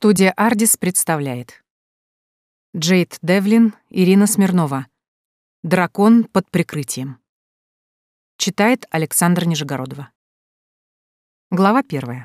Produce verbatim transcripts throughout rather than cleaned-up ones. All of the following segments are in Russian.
Студия «Ардис» представляет. Джейд Девлин, Ирина Смирнова. «Дракон под прикрытием». Читает Александра Нижегородова. Глава первая.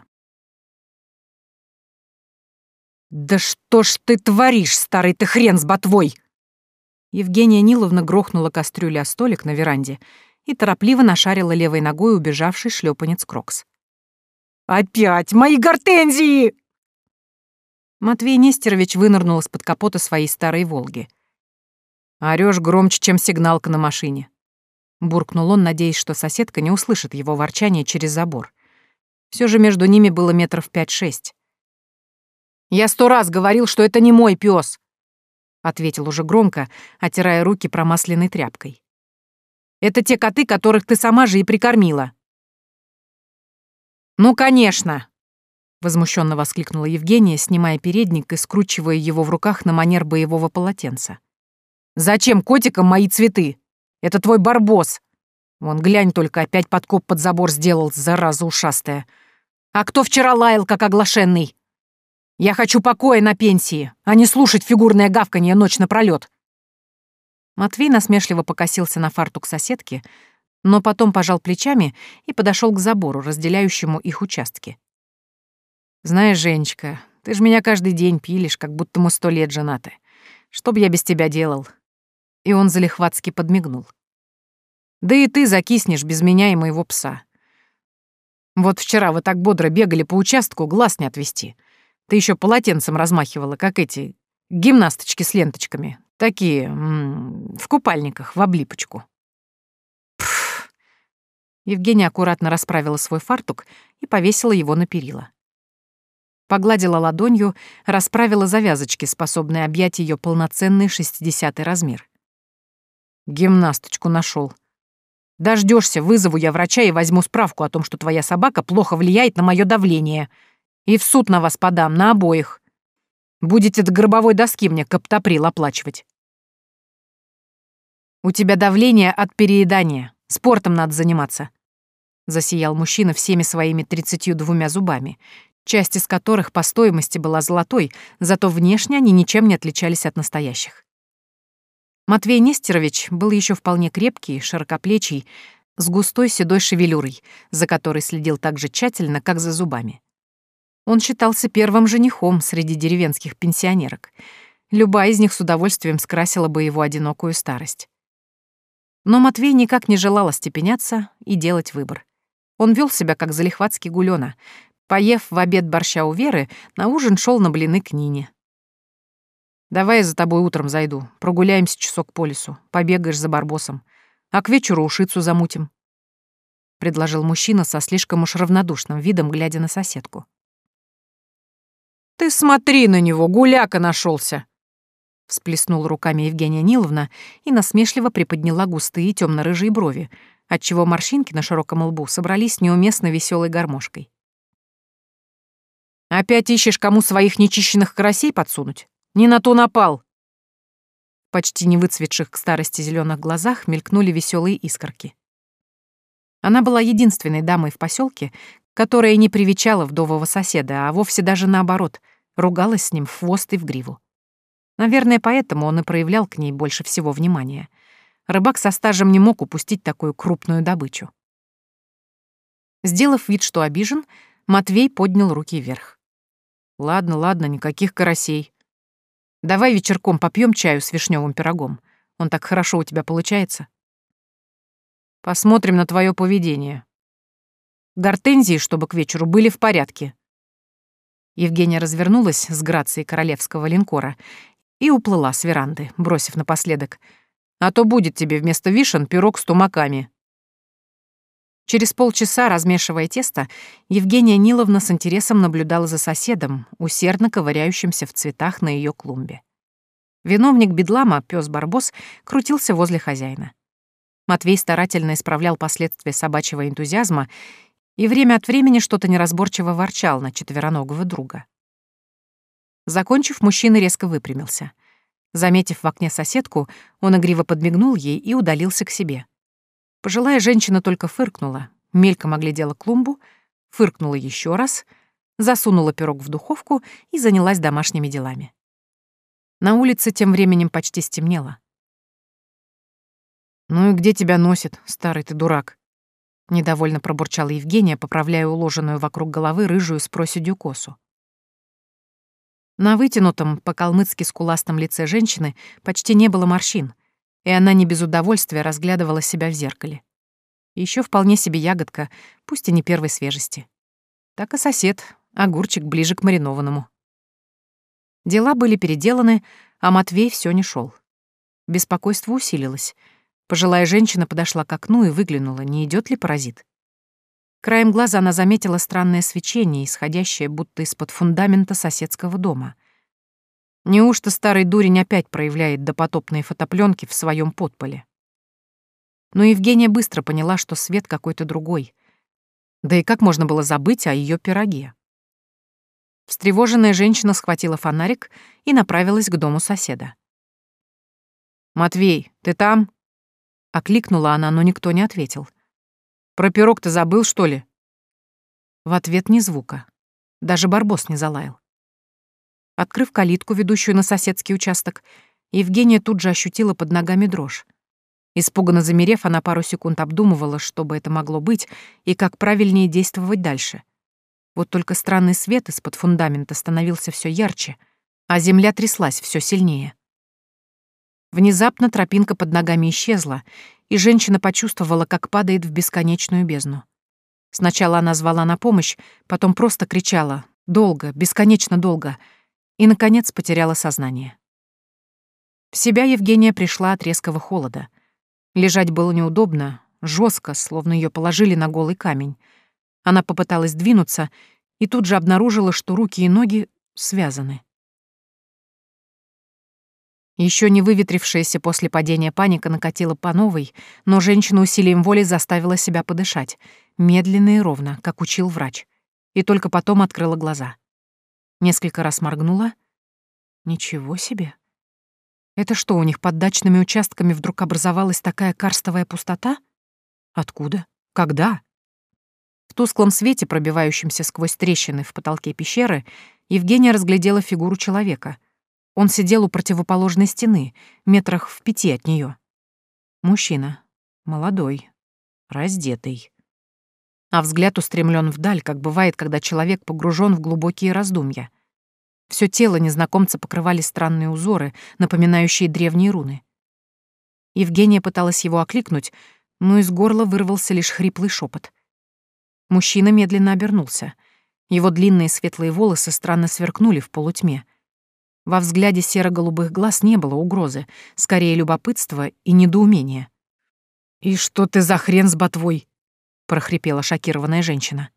«Да что ж ты творишь, старый ты хрен с ботвой!» Евгения Ниловна грохнула кастрюлю о столик на веранде и торопливо нашарила левой ногой убежавший шлепанец Крокс. «Опять мои гортензии!» Матвей Нестерович вынырнул из-под капота своей старой «Волги». «Орёшь громче, чем сигналка на машине», — буркнул он, надеясь, что соседка не услышит его ворчание через забор. Все же между ними было метров пять-шесть. «Я сто раз говорил, что это не мой пёс», — ответил уже громко, отирая руки промасленной тряпкой. «Это те коты, которых ты сама же и прикормила». «Ну, конечно!» — возмущенно воскликнула Евгения, снимая передник и скручивая его в руках на манер боевого полотенца. «Зачем котикам мои цветы? Это твой барбос. Вон, глянь только, опять подкоп под забор сделал, зараза ушастая. А кто вчера лаял, как оглашенный? Я хочу покоя на пенсии, а не слушать фигурное гавканье ночь напролёт». Матвей насмешливо покосился на фартук соседки, но потом пожал плечами и подошел к забору, разделяющему их участки. «Знаешь, Женечка, ты ж меня каждый день пилишь, как будто мы сто лет женаты. Что б я без тебя делал?» И он залихватски подмигнул. «Да и ты закиснешь без меня и моего пса. Вот вчера вы так бодро бегали по участку, глаз не отвести. Ты еще полотенцем размахивала, как эти гимнасточки с ленточками. Такие, м -м, в купальниках, в облипочку». Пф. Евгения аккуратно расправила свой фартук и повесила его на перила. Погладила ладонью, расправила завязочки, способные объять ее полноценный шестидесятый размер. «Гимнасточку нашел. Дождешься, вызову я врача и возьму справку о том, что твоя собака плохо влияет на мое давление. И в суд на вас подам, на обоих. Будете до гробовой доски мне каптоприл оплачивать». «У тебя давление от переедания. Спортом надо заниматься», — засиял мужчина всеми своими тридцатью двумя зубами, часть из которых по стоимости была золотой, зато внешне они ничем не отличались от настоящих. Матвей Нестерович был еще вполне крепкий, широкоплечий, с густой седой шевелюрой, за которой следил так же тщательно, как за зубами. Он считался первым женихом среди деревенских пенсионерок. Любая из них с удовольствием скрасила бы его одинокую старость. Но Матвей никак не желал остепеняться и делать выбор. Он вел себя как залихватский гулёна. Поев в обед борща у Веры, на ужин шел на блины к Нине. «Давай я за тобой утром зайду, прогуляемся часок по лесу, побегаешь за барбосом, а к вечеру ушицу замутим», — предложил мужчина со слишком уж равнодушным видом, глядя на соседку. «Ты смотри на него, гуляка нашелся! Всплеснула руками Евгения Ниловна и насмешливо приподняла густые темно-рыжие брови, отчего морщинки на широком лбу собрались неуместно веселой гармошкой. «Опять ищешь, кому своих нечищенных карасей подсунуть? Не на то напал!» В почти не выцветших к старости зеленых глазах мелькнули веселые искорки. Она была единственной дамой в поселке, которая не привечала вдового соседа, а вовсе даже наоборот, ругалась с ним в хвост и в гриву. Наверное, поэтому он и проявлял к ней больше всего внимания. Рыбак со стажем не мог упустить такую крупную добычу. Сделав вид, что обижен, Матвей поднял руки вверх. «Ладно, ладно, никаких карасей. Давай вечерком попьем чаю с вишневым пирогом. Он так хорошо у тебя получается. Посмотрим на твое поведение. Гортензии, чтобы к вечеру были в порядке». Евгения развернулась с грацией королевского линкора и уплыла с веранды, бросив напоследок: «А то будет тебе вместо вишен пирог с тумаками». Через полчаса, размешивая тесто, Евгения Ниловна с интересом наблюдала за соседом, усердно ковыряющимся в цветах на ее клумбе. Виновник бедлама, пёс Барбос, крутился возле хозяина. Матвей старательно исправлял последствия собачьего энтузиазма и время от времени что-то неразборчиво ворчал на четвероногого друга. Закончив, мужчина резко выпрямился. Заметив в окне соседку, он игриво подмигнул ей и удалился к себе. Пожилая женщина только фыркнула, мельком оглядела клумбу, фыркнула еще раз, засунула пирог в духовку и занялась домашними делами. На улице тем временем почти стемнело. «Ну и где тебя носит, старый ты дурак?» — недовольно пробурчала Евгения, поправляя уложенную вокруг головы рыжую с проседью косу. На вытянутом, по-калмыцки скуластом лице женщины почти не было морщин, и она не без удовольствия разглядывала себя в зеркале. Еще вполне себе ягодка, пусть и не первой свежести. Так и сосед, огурчик ближе к маринованному. Дела были переделаны, а Матвей все не шел. Беспокойство усилилось. Пожилая женщина подошла к окну и выглянула, не идет ли паразит. Краем глаза она заметила странное свечение, исходящее будто из-под фундамента соседского дома. Неужто старый дурень опять проявляет допотопные фотопленки в своем подполе? Но Евгения быстро поняла, что свет какой-то другой. Да и как можно было забыть о ее пироге? Встревоженная женщина схватила фонарик и направилась к дому соседа. «Матвей, ты там?» — окликнула она, но никто не ответил. «Про пирог ты забыл, что ли?» В ответ ни звука. Даже барбос не залаял. Открыв калитку, ведущую на соседский участок, Евгения тут же ощутила под ногами дрожь. Испуганно замерев, она пару секунд обдумывала, что бы это могло быть и как правильнее действовать дальше. Вот только странный свет из-под фундамента становился все ярче, а земля тряслась все сильнее. Внезапно тропинка под ногами исчезла, и женщина почувствовала, как падает в бесконечную бездну. Сначала она звала на помощь, потом просто кричала, долго, бесконечно долго, и, наконец, потеряла сознание. В себя Евгения пришла от резкого холода. Лежать было неудобно, жестко, словно ее положили на голый камень. Она попыталась двинуться и тут же обнаружила, что руки и ноги связаны. Еще не выветрившаяся после падения паника накатила по новой, но женщина усилием воли заставила себя подышать, медленно и ровно, как учил врач, и только потом открыла глаза. Несколько раз моргнула. Ничего себе. Это что, у них под дачными участками вдруг образовалась такая карстовая пустота? Откуда? Когда? В тусклом свете, пробивающемся сквозь трещины в потолке пещеры, Евгения разглядела фигуру человека. Он сидел у противоположной стены, метрах в пяти от нее. Мужчина. Молодой. Раздетый. А взгляд устремлен вдаль, как бывает, когда человек погружен в глубокие раздумья. Все тело незнакомца покрывали странные узоры, напоминающие древние руны. Евгения пыталась его окликнуть, но из горла вырвался лишь хриплый шепот. Мужчина медленно обернулся. Его длинные светлые волосы странно сверкнули в полутьме. Во взгляде серо-голубых глаз не было угрозы, скорее любопытства и недоумения. «И что ты за хрен с ботвой?» — прохрипела шокированная женщина.